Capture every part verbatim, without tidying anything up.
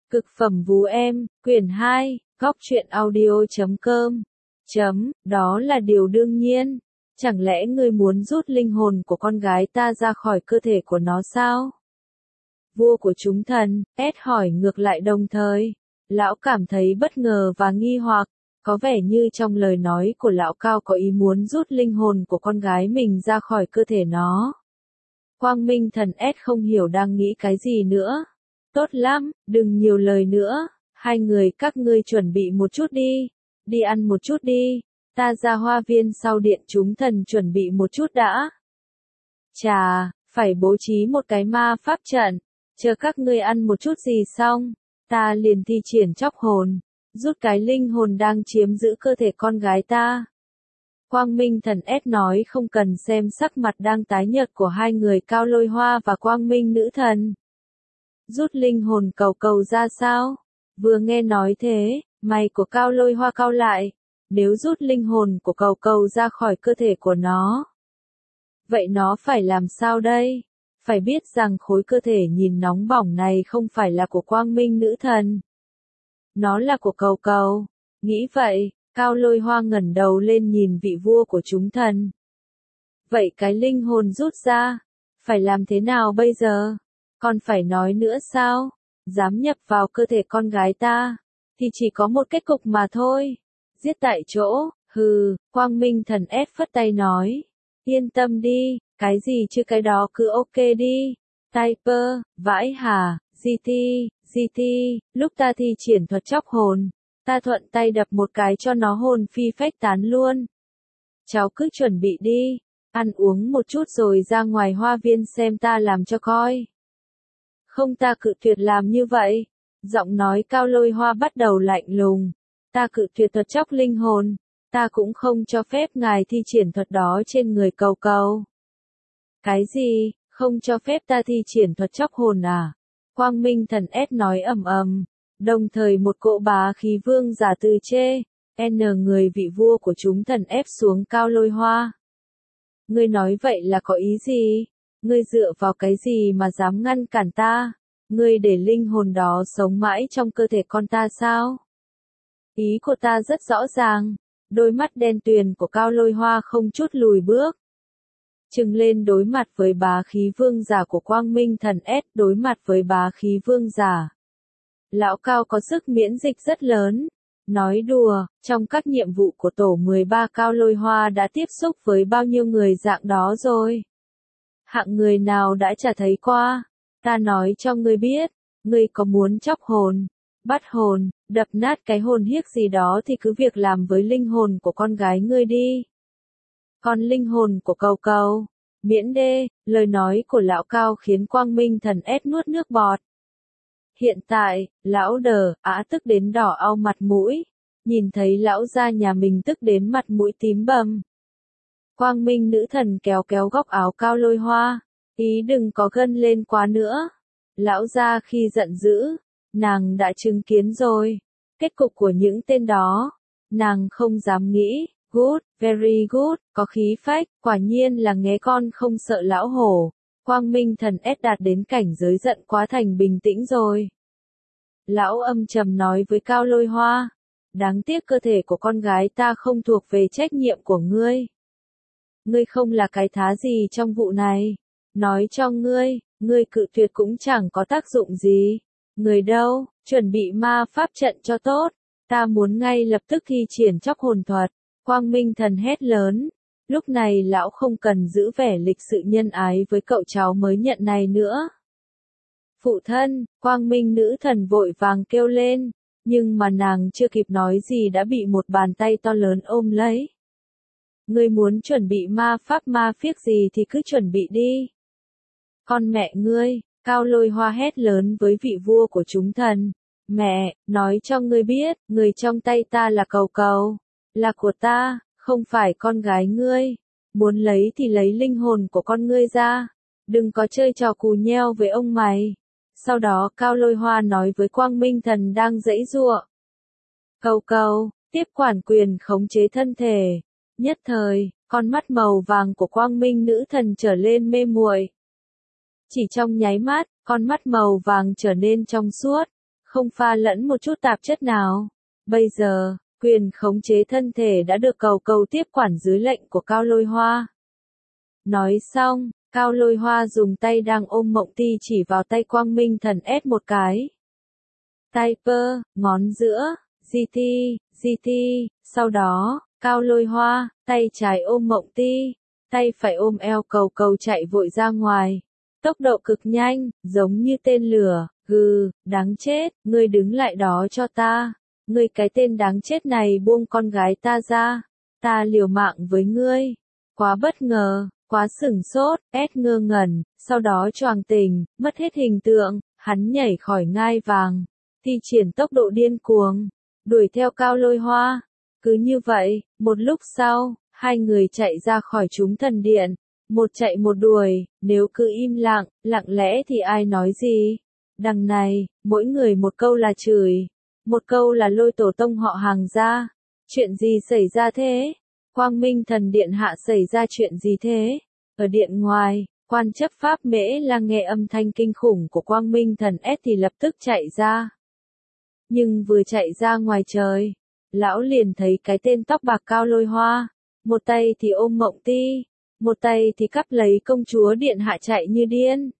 Cực phẩm vú em, quyển hai, góc truyện audio chấm com. Chấm, đó là điều đương nhiên. Chẳng lẽ ngươi muốn rút linh hồn của con gái ta ra khỏi cơ thể của nó sao? Vua của chúng thần, Ed hỏi ngược lại đồng thời. Lão cảm thấy bất ngờ và nghi hoặc, có vẻ như trong lời nói của lão Cao có ý muốn rút linh hồn của con gái mình ra khỏi cơ thể nó. Quang Minh thần Ed không hiểu đang nghĩ cái gì nữa. Tốt lắm, đừng nhiều lời nữa, hai người các ngươi chuẩn bị một chút đi, đi ăn một chút đi, ta ra hoa viên sau điện chúng thần chuẩn bị một chút đã. Chà, phải bố trí một cái ma pháp trận, chờ các ngươi ăn một chút gì xong, ta liền thi triển chóc hồn, rút cái linh hồn đang chiếm giữ cơ thể con gái ta. Quang Minh thần ép nói không cần xem sắc mặt đang tái nhợt của hai người Cao Lôi Hoa và Quang Minh nữ thần. Rút linh hồn cầu cầu ra sao? Vừa nghe nói thế, mày của Cao Lôi Hoa cau lại. Nếu rút linh hồn của cầu cầu ra khỏi cơ thể của nó, vậy nó phải làm sao đây? Phải biết rằng khối cơ thể nhìn nóng bỏng này không phải là của Quang Minh nữ thần. Nó là của cầu cầu. Nghĩ vậy, Cao Lôi Hoa ngẩng đầu lên nhìn vị vua của chúng thần. Vậy cái linh hồn rút ra, phải làm thế nào bây giờ? Còn phải nói nữa sao? Dám nhập vào cơ thể con gái ta, thì chỉ có một kết cục mà thôi. Giết tại chỗ, hừ, Quang Minh thần ép phất tay nói. Yên tâm đi, cái gì chứ cái đó cứ ok đi. Typer, vãi hả, giê tê, giê tê, lúc ta thi triển thuật chóc hồn, ta thuận tay đập một cái cho nó hồn phi phách tán luôn. Cháu cứ chuẩn bị đi, ăn uống một chút rồi ra ngoài hoa viên xem ta làm cho coi. Không, ta cự tuyệt làm như vậy. Giọng nói Cao Lôi Hoa bắt đầu lạnh lùng. Ta cự tuyệt thuật chóc linh hồn. Ta cũng không cho phép ngài thi triển thuật đó trên người cầu cầu. Cái gì, không cho phép ta thi triển thuật chóc hồn à? Quang Minh thần ép nói ầm ầm. Đồng thời một cỗ bá khí vương giả từ chê, N người vị vua của chúng thần ép xuống Cao Lôi Hoa. Ngươi nói vậy là có ý gì? Ngươi dựa vào cái gì mà dám ngăn cản ta? Ngươi để linh hồn đó sống mãi trong cơ thể con ta sao? Ý của ta rất rõ ràng. Đôi mắt đen tuyền của Cao Lôi Hoa không chút lùi bước. Trừng lên đối mặt với bá khí vương giả của Quang Minh thần S, đối mặt với bá khí vương giả. Lão Cao có sức miễn dịch rất lớn. Nói đùa, trong các nhiệm vụ của tổ mười ba Cao Lôi Hoa đã tiếp xúc với bao nhiêu người dạng đó rồi? Hạng người nào đã chả thấy qua? Ta nói cho ngươi biết, ngươi có muốn chóc hồn, bắt hồn, đập nát cái hồn hiếc gì đó thì cứ việc làm với linh hồn của con gái ngươi đi. Còn linh hồn của cầu cầu, miễn đê, lời nói của lão Cao khiến Quang Minh thần ép nuốt nước bọt. Hiện tại, lão đờ, á tức đến đỏ au mặt mũi, nhìn thấy lão gia nhà mình tức đến mặt mũi tím bầm. Quang Minh nữ thần kéo kéo góc áo Cao Lôi Hoa, ý đừng có gân lên quá nữa. Lão gia khi giận dữ, nàng đã chứng kiến rồi, kết cục của những tên đó, nàng không dám nghĩ. Good, very good, có khí phách, quả nhiên là nghé con không sợ lão hổ. Quang Minh thần ép đạt đến cảnh giới giận quá thành bình tĩnh rồi. Lão âm trầm nói với Cao Lôi Hoa, đáng tiếc cơ thể của con gái ta không thuộc về trách nhiệm của ngươi. Ngươi không là cái thá gì trong vụ này. Nói cho ngươi, ngươi cự tuyệt cũng chẳng có tác dụng gì. Người đâu, chuẩn bị ma pháp trận cho tốt. Ta muốn ngay lập tức thi triển chóc hồn thuật. Quang Minh thần hét lớn. Lúc này lão không cần giữ vẻ lịch sự nhân ái với cậu cháu mới nhận này nữa. Phụ thân, Quang Minh nữ thần vội vàng kêu lên. Nhưng mà nàng chưa kịp nói gì đã bị một bàn tay to lớn ôm lấy. Ngươi muốn chuẩn bị ma pháp ma phiếc gì thì cứ chuẩn bị đi. Con mẹ ngươi, Cao Lôi Hoa hét lớn với vị vua của chúng thần. Mẹ, nói cho ngươi biết, người trong tay ta là cầu cầu, là của ta, không phải con gái ngươi. Muốn lấy thì lấy linh hồn của con ngươi ra, đừng có chơi trò cù nheo với ông mày. Sau đó Cao Lôi Hoa nói với Quang Minh thần đang giãy giụa. Cầu cầu, tiếp quản quyền khống chế thân thể. Nhất thời, con mắt màu vàng của Quang Minh nữ thần trở lên mê muội. Chỉ trong nháy mắt, con mắt màu vàng trở nên trong suốt, không pha lẫn một chút tạp chất nào. Bây giờ, quyền khống chế thân thể đã được cầu cầu tiếp quản dưới lệnh của Cao Lôi Hoa. Nói xong, Cao Lôi Hoa dùng tay đang ôm Mộng Ti chỉ vào tay Quang Minh Thần ép một cái. Tay pơ, ngón giữa, giê tê, giê tê, sau đó, Cao Lôi Hoa, tay trái ôm Mộng Ti, tay phải ôm eo cầu cầu chạy vội ra ngoài. Tốc độ cực nhanh, giống như tên lửa, gừ, đáng chết, ngươi đứng lại đó cho ta. Ngươi cái tên đáng chết này buông con gái ta ra. Ta liều mạng với ngươi. Quá bất ngờ, quá sửng sốt, ét ngơ ngẩn, sau đó choàng tỉnh, mất hết hình tượng, hắn nhảy khỏi ngai vàng. Thi triển tốc độ điên cuồng, đuổi theo Cao Lôi Hoa. Cứ như vậy, một lúc sau, hai người chạy ra khỏi chúng thần điện. Một chạy một đuổi, nếu cứ im lặng, lặng lẽ thì ai nói gì? Đằng này, mỗi người một câu là chửi, một câu là lôi tổ tông họ Hàng ra. Chuyện gì xảy ra thế? Quang Minh Thần Điện hạ xảy ra chuyện gì thế? Ở điện ngoài, quan chấp pháp Mễ La nghe âm thanh kinh khủng của Quang Minh Thần S thì lập tức chạy ra. Nhưng vừa chạy ra ngoài trời, lão liền thấy cái tên tóc bạc Cao Lôi Hoa, một tay thì ôm Mộng Ti, một tay thì cắp lấy công chúa điện hạ chạy như điên.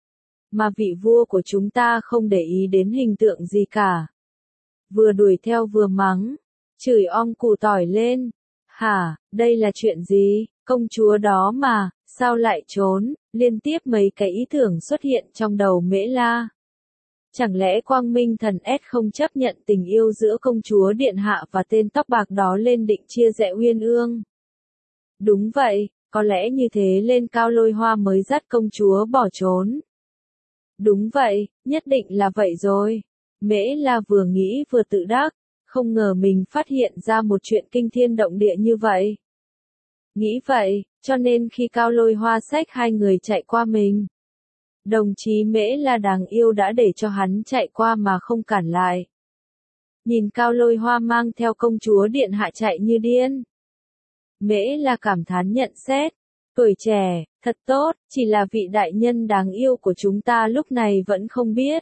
Mà vị vua của chúng ta không để ý đến hình tượng gì cả. Vừa đuổi theo vừa mắng, chửi om củ tỏi lên. Hả, đây là chuyện gì? Công chúa đó mà, sao lại trốn? Liên tiếp mấy cái ý tưởng xuất hiện trong đầu Mễ La. Chẳng lẽ Quang Minh Thần S không chấp nhận tình yêu giữa công chúa điện hạ và tên tóc bạc đó lên định chia rẽ Uyên Ương? Đúng vậy, có lẽ như thế lên Cao Lôi Hoa mới dắt công chúa bỏ trốn. Đúng vậy, nhất định là vậy rồi. Mễ La vừa nghĩ vừa tự đắc, không ngờ mình phát hiện ra một chuyện kinh thiên động địa như vậy. Nghĩ vậy, cho nên khi Cao Lôi Hoa xách hai người chạy qua mình, đồng chí Mễ La đáng yêu đã để cho hắn chạy qua mà không cản lại. Nhìn Cao Lôi Hoa mang theo công chúa điện hạ chạy như điên, Mễ La cảm thán nhận xét, tuổi trẻ, thật tốt, chỉ là vị đại nhân đáng yêu của chúng ta lúc này vẫn không biết.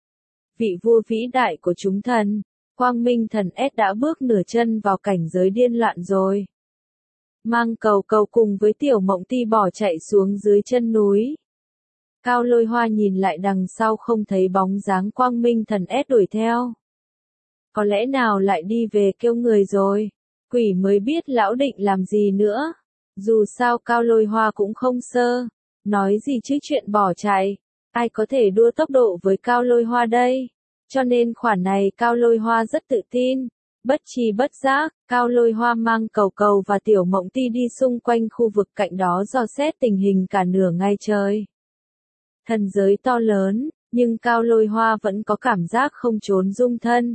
Vị vua vĩ đại của chúng thần, Quang Minh Thần S đã bước nửa chân vào cảnh giới điên loạn rồi. Mang cầu cầu cùng với tiểu Mộng Ti bỏ chạy xuống dưới chân núi. Cao Lôi Hoa nhìn lại đằng sau không thấy bóng dáng Quang Minh Thần S đuổi theo. Có lẽ nào lại đi về kêu người rồi. Quỷ mới biết lão định làm gì nữa. Dù sao Cao Lôi Hoa cũng không sơ. Nói gì chứ chuyện bỏ chạy. Ai có thể đua tốc độ với Cao Lôi Hoa đây? Cho nên khoản này Cao Lôi Hoa rất tự tin. Bất tri bất giác, Cao Lôi Hoa mang cầu cầu và tiểu Mộng Ti đi xung quanh khu vực cạnh đó dò xét tình hình cả nửa ngày trời. Thần giới to lớn, nhưng Cao Lôi Hoa vẫn có cảm giác không trốn dung thân.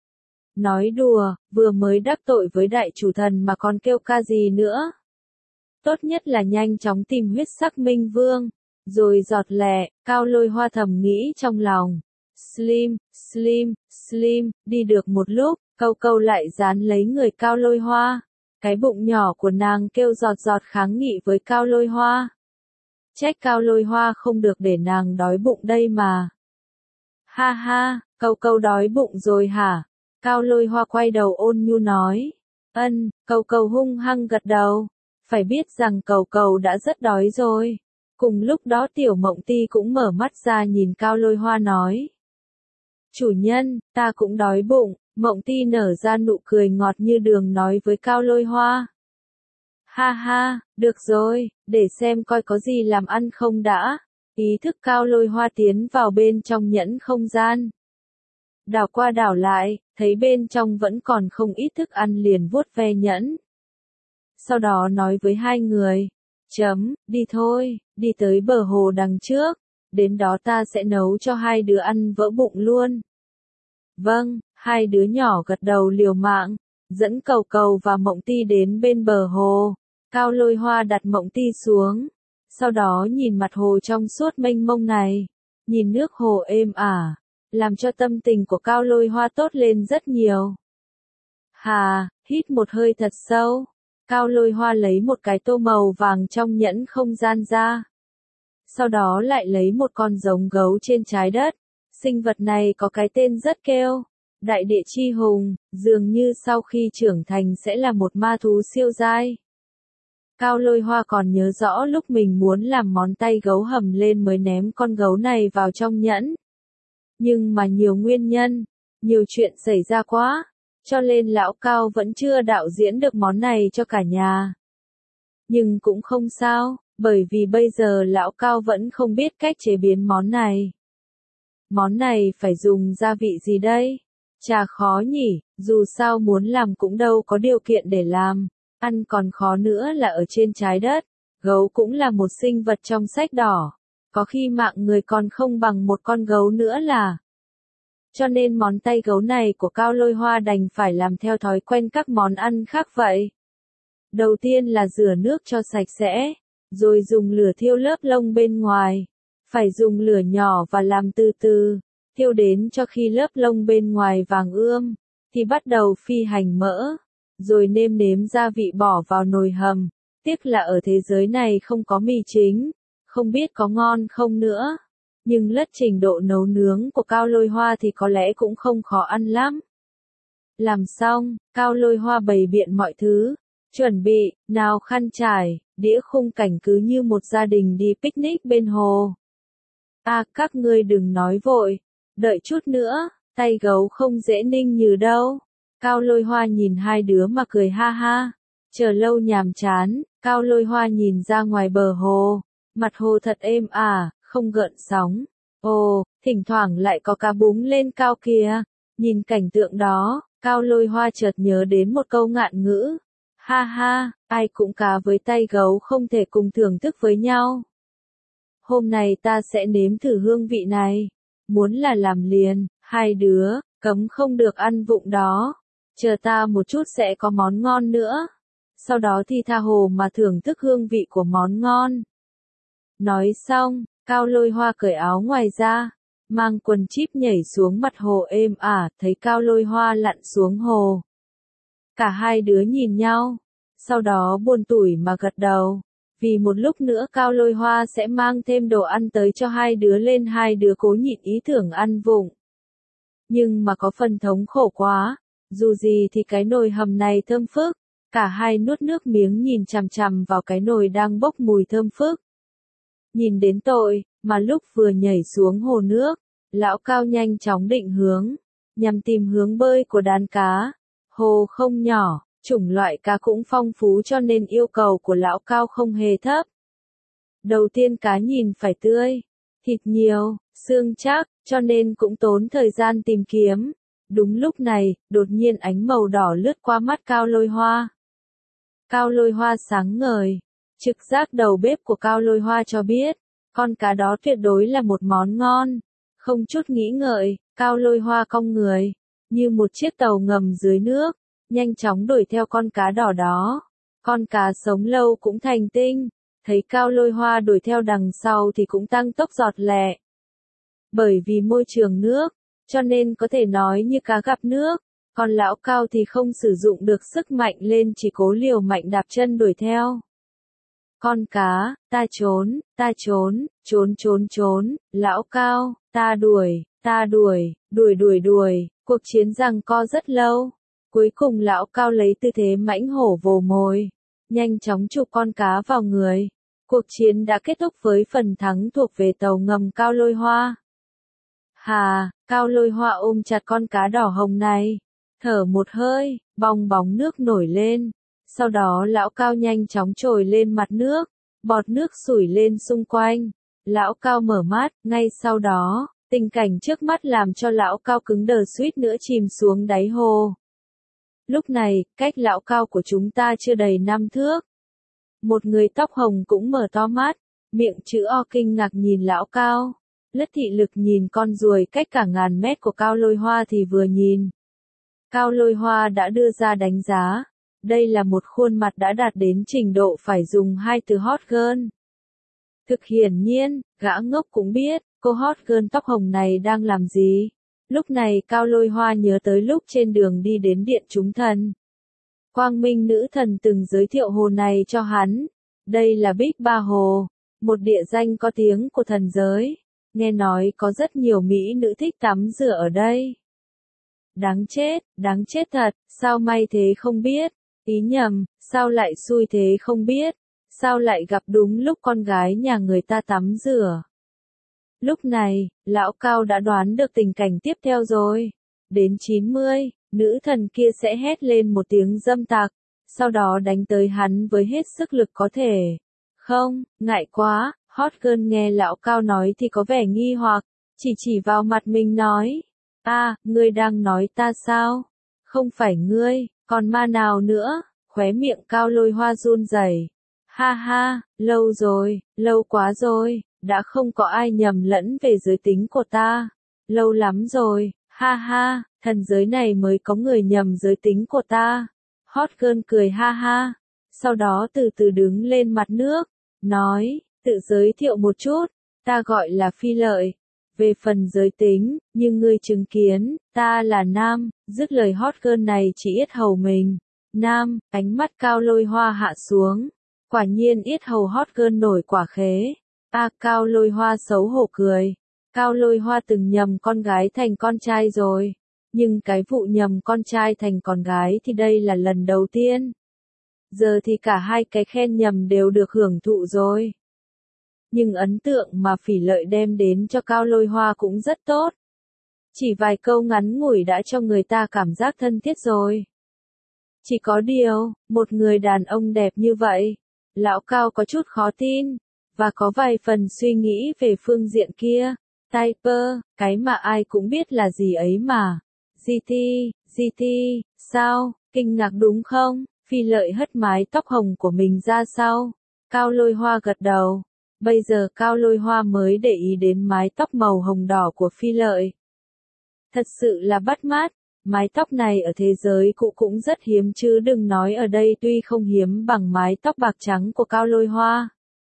Nói đùa, vừa mới đắc tội với đại chủ thần mà còn kêu ca gì nữa. Tốt nhất là nhanh chóng tìm huyết sắc minh vương. Rồi giọt lẹ, Cao Lôi Hoa thầm nghĩ trong lòng. Slim, Slim, Slim, đi được một lúc, câu câu lại dán lấy người Cao Lôi Hoa. Cái bụng nhỏ của nàng kêu giọt giọt kháng nghị với Cao Lôi Hoa. Trách Cao Lôi Hoa không được để nàng đói bụng đây mà. Ha ha, câu câu đói bụng rồi hả? Cao Lôi Hoa quay đầu ôn nhu nói. Ân, câu câu hung hăng gật đầu. Phải biết rằng cầu cầu đã rất đói rồi. Cùng lúc đó tiểu Mộng Ti cũng mở mắt ra nhìn Cao Lôi Hoa nói. Chủ nhân, ta cũng đói bụng. Mộng Ti nở ra nụ cười ngọt như đường nói với Cao Lôi Hoa. Ha ha, được rồi, để xem coi có gì làm ăn không đã. Ý thức Cao Lôi Hoa tiến vào bên trong nhẫn không gian. Đảo qua đảo lại, thấy bên trong vẫn còn không ít thức ăn liền vuốt ve nhẫn. Sau đó nói với hai người. Chấm, đi thôi, đi tới bờ hồ đằng trước. Đến đó ta sẽ nấu cho hai đứa ăn vỡ bụng luôn. Vâng, hai đứa nhỏ gật đầu liều mạng. Dẫn cầu cầu và Mộng Ti đến bên bờ hồ. Cao Lôi Hoa đặt Mộng Ti xuống. Sau đó nhìn mặt hồ trong suốt mênh mông này. Nhìn nước hồ êm ả. Làm cho tâm tình của Cao Lôi Hoa tốt lên rất nhiều. Hà, hít một hơi thật sâu. Cao Lôi Hoa lấy một cái tô màu vàng trong nhẫn không gian ra. Sau đó lại lấy một con giống gấu trên trái đất. Sinh vật này có cái tên rất kêu. Đại địa chi hùng, dường như sau khi trưởng thành sẽ là một ma thú siêu dai. Cao Lôi Hoa còn nhớ rõ lúc mình muốn làm món tay gấu hầm lên mới ném con gấu này vào trong nhẫn. Nhưng mà nhiều nguyên nhân, nhiều chuyện xảy ra quá, cho nên lão Cao vẫn chưa đạo diễn được món này cho cả nhà. Nhưng cũng không sao, bởi vì bây giờ lão Cao vẫn không biết cách chế biến món này. Món này phải dùng gia vị gì đây? Chà khó nhỉ, dù sao muốn làm cũng đâu có điều kiện để làm, ăn còn khó nữa là ở trên trái đất. Gấu cũng là một sinh vật trong sách đỏ, có khi mạng người còn không bằng một con gấu nữa là. Cho nên món tay gấu này của Cao Lôi Hoa đành phải làm theo thói quen các món ăn khác vậy. Đầu tiên là rửa nước cho sạch sẽ, rồi dùng lửa thiêu lớp lông bên ngoài. Phải dùng lửa nhỏ và làm từ từ, thiêu đến cho khi lớp lông bên ngoài vàng ươm, thì bắt đầu phi hành mỡ, rồi nêm nếm gia vị bỏ vào nồi hầm. Tiếc là ở thế giới này không có mì chính, không biết có ngon không nữa. Nhưng lất trình độ nấu nướng của Cao Lôi Hoa thì có lẽ cũng không khó ăn lắm. Làm xong, Cao Lôi Hoa bày biện mọi thứ, chuẩn bị, nào khăn trải, đĩa khung cảnh cứ như một gia đình đi picnic bên hồ. À, các ngươi đừng nói vội, đợi chút nữa, tay gấu không dễ ninh như đâu. Cao Lôi Hoa nhìn hai đứa mà cười ha ha. Chờ lâu nhàm chán, Cao Lôi Hoa nhìn ra ngoài bờ hồ, mặt hồ thật êm ả, không gợn sóng. Ồ, thỉnh thoảng lại có cá búng lên cao kìa. Nhìn cảnh tượng đó, Cao Lôi Hoa chợt nhớ đến một câu ngạn ngữ. Ha ha, ai cũng cá với tay gấu không thể cùng thưởng thức với nhau. Hôm nay ta sẽ nếm thử hương vị này. Muốn là làm liền, hai đứa, cấm không được ăn vụng đó. Chờ ta một chút sẽ có món ngon nữa. Sau đó thì tha hồ mà thưởng thức hương vị của món ngon. Nói xong, Cao Lôi Hoa cởi áo ngoài ra, mang quần chíp nhảy xuống mặt hồ êm ả, thấy Cao Lôi Hoa lặn xuống hồ. Cả hai đứa nhìn nhau, sau đó buồn tủi mà gật đầu, vì một lúc nữa Cao Lôi Hoa sẽ mang thêm đồ ăn tới cho hai đứa lên hai đứa cố nhịn ý tưởng ăn vụng. Nhưng mà có phần thống khổ quá, dù gì thì cái nồi hầm này thơm phức, cả hai nuốt nước miếng nhìn chằm chằm vào cái nồi đang bốc mùi thơm phức. Nhìn đến tội, mà lúc vừa nhảy xuống hồ nước, lão Cao nhanh chóng định hướng, nhằm tìm hướng bơi của đàn cá. Hồ không nhỏ, chủng loại cá cũng phong phú cho nên yêu cầu của lão Cao không hề thấp. Đầu tiên cá nhìn phải tươi, thịt nhiều, xương chắc, cho nên cũng tốn thời gian tìm kiếm. Đúng lúc này, đột nhiên ánh màu đỏ lướt qua mắt Cao Lôi Hoa. Cao Lôi Hoa sáng ngời, trực giác đầu bếp của Cao Lôi Hoa cho biết, con cá đó tuyệt đối là một món ngon. Không chút nghĩ ngợi, Cao Lôi Hoa cong người, như một chiếc tàu ngầm dưới nước, nhanh chóng đuổi theo con cá đỏ đó. Con cá sống lâu cũng thành tinh, thấy Cao Lôi Hoa đuổi theo đằng sau thì cũng tăng tốc giọt lẹ. Bởi vì môi trường nước, cho nên có thể nói như cá gặp nước, còn lão Cao thì không sử dụng được sức mạnh lên chỉ cố liều mạnh đạp chân đuổi theo. Con cá, ta trốn, ta trốn, trốn trốn trốn, lão Cao, ta đuổi, ta đuổi, đuổi đuổi đuổi, cuộc chiến giằng co rất lâu. Cuối cùng lão Cao lấy tư thế mãnh hổ vồ mồi, nhanh chóng chụp con cá vào người. Cuộc chiến đã kết thúc với phần thắng thuộc về tàu ngầm Cao Lôi Hoa. Hà, Cao Lôi Hoa ôm chặt con cá đỏ hồng này, thở một hơi, bong bóng nước nổi lên. Sau đó lão Cao nhanh chóng trồi lên mặt nước, bọt nước sủi lên xung quanh. Lão Cao mở mắt, ngay sau đó, tình cảnh trước mắt làm cho lão Cao cứng đờ suýt nữa chìm xuống đáy hồ. Lúc này, cách lão Cao của chúng ta chưa đầy năm thước. Một người tóc hồng cũng mở to mắt, miệng chữ O kinh ngạc nhìn lão Cao. Lất thị lực nhìn con ruồi cách cả ngàn mét của Cao Lôi Hoa thì vừa nhìn. Cao Lôi Hoa đã đưa ra đánh giá. Đây là một khuôn mặt đã đạt đến trình độ phải dùng hai từ hot girl. Thực hiển nhiên, gã ngốc cũng biết, cô hot girl tóc hồng này đang làm gì. Lúc này Cao Lôi Hoa nhớ tới lúc trên đường đi đến điện chúng thần. Quang Minh nữ thần từng giới thiệu hồ này cho hắn. Đây là Bích Ba Hồ, một địa danh có tiếng của thần giới. nghe nói có rất nhiều mỹ nữ thích tắm rửa ở đây. Đáng chết, đáng chết thật, sao may thế không biết, ý nhầm, sao lại xui thế không biết, sao lại gặp đúng lúc con gái nhà người ta tắm rửa. Lúc này, lão Cao đã đoán được tình cảnh tiếp theo rồi. Đến chín mươi, nữ thần kia sẽ hét lên một tiếng dâm tặc, sau đó đánh tới hắn với hết sức lực có thể. Không, ngại quá, hot girl nghe lão Cao nói thì có vẻ nghi hoặc, chỉ chỉ vào mặt mình nói. À, ngươi đang nói ta sao? Không phải ngươi, còn ma nào nữa? Khóe miệng Cao Lôi Hoa run rẩy. Ha ha, lâu rồi, lâu quá rồi, đã không có ai nhầm lẫn về giới tính của ta. Lâu lắm rồi, ha ha, thần giới này mới có người nhầm giới tính của ta. Hot girl cười ha ha, sau đó từ từ đứng lên mặt nước, nói, tự giới thiệu một chút, ta gọi là Phi Lợi. Về phần giới tính, như ngươi chứng kiến, ta là nam, dứt lời hot girl này chỉ yết hầu mình. Nam, ánh mắt Cao Lôi Hoa hạ xuống. Quả nhiên yết hầu hot girl nổi quả khế. A Cao Lôi Hoa xấu hổ cười. Cao Lôi Hoa từng nhầm con gái thành con trai rồi. Nhưng cái vụ nhầm con trai thành con gái thì đây là lần đầu tiên. Giờ thì cả hai cái khen nhầm đều được hưởng thụ rồi. Nhưng ấn tượng mà Phỉ Lợi đem đến cho Cao Lôi Hoa cũng rất tốt. Chỉ vài câu ngắn ngủi đã cho người ta cảm giác thân thiết rồi. Chỉ có điều, một người đàn ông đẹp như vậy, lão Cao có chút khó tin, và có vài phần suy nghĩ về phương diện kia. Typer, cái mà ai cũng biết là gì ấy mà. giê tê, giê tê, sao, kinh ngạc đúng không? Phi Lợi hất mái tóc hồng của mình ra sau. Cao Lôi Hoa gật đầu. Bây giờ Cao Lôi Hoa mới để ý đến mái tóc màu hồng đỏ của Phi Lợi. Thật sự là bắt mắt, mái tóc này ở thế giới cũ cũng rất hiếm chứ đừng nói ở đây tuy không hiếm bằng mái tóc bạc trắng của Cao Lôi Hoa.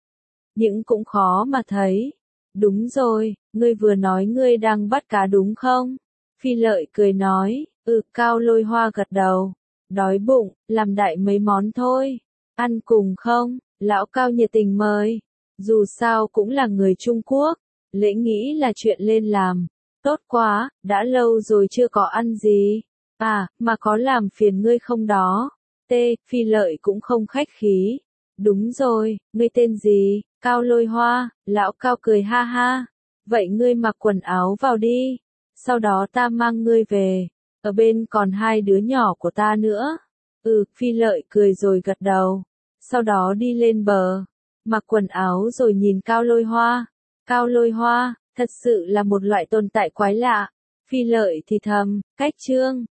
Nhưng cũng khó mà thấy. Đúng rồi, ngươi vừa nói ngươi đang bắt cá đúng không? Phi Lợi cười nói, ừ Cao Lôi Hoa gật đầu. Đói bụng, làm đại mấy món thôi. Ăn cùng không? Lão Cao nhiệt tình mời. Dù sao cũng là người Trung Quốc, lễ nghĩ là chuyện lên làm. Tốt quá, đã lâu rồi chưa có ăn gì. À, mà có làm phiền ngươi không đó? T, Phi Lợi cũng không khách khí. Đúng rồi, ngươi tên gì? Cao Lôi Hoa, lão Cao cười ha ha. Vậy ngươi mặc quần áo vào đi. Sau đó ta mang ngươi về. Ở bên còn hai đứa nhỏ của ta nữa. Ừ, Phi Lợi cười rồi gật đầu. Sau đó đi lên bờ. Mặc quần áo rồi nhìn Cao Lôi Hoa. Cao Lôi Hoa, thật sự là một loại tồn tại quái lạ. Phi Lợi thì thầm, cách chương.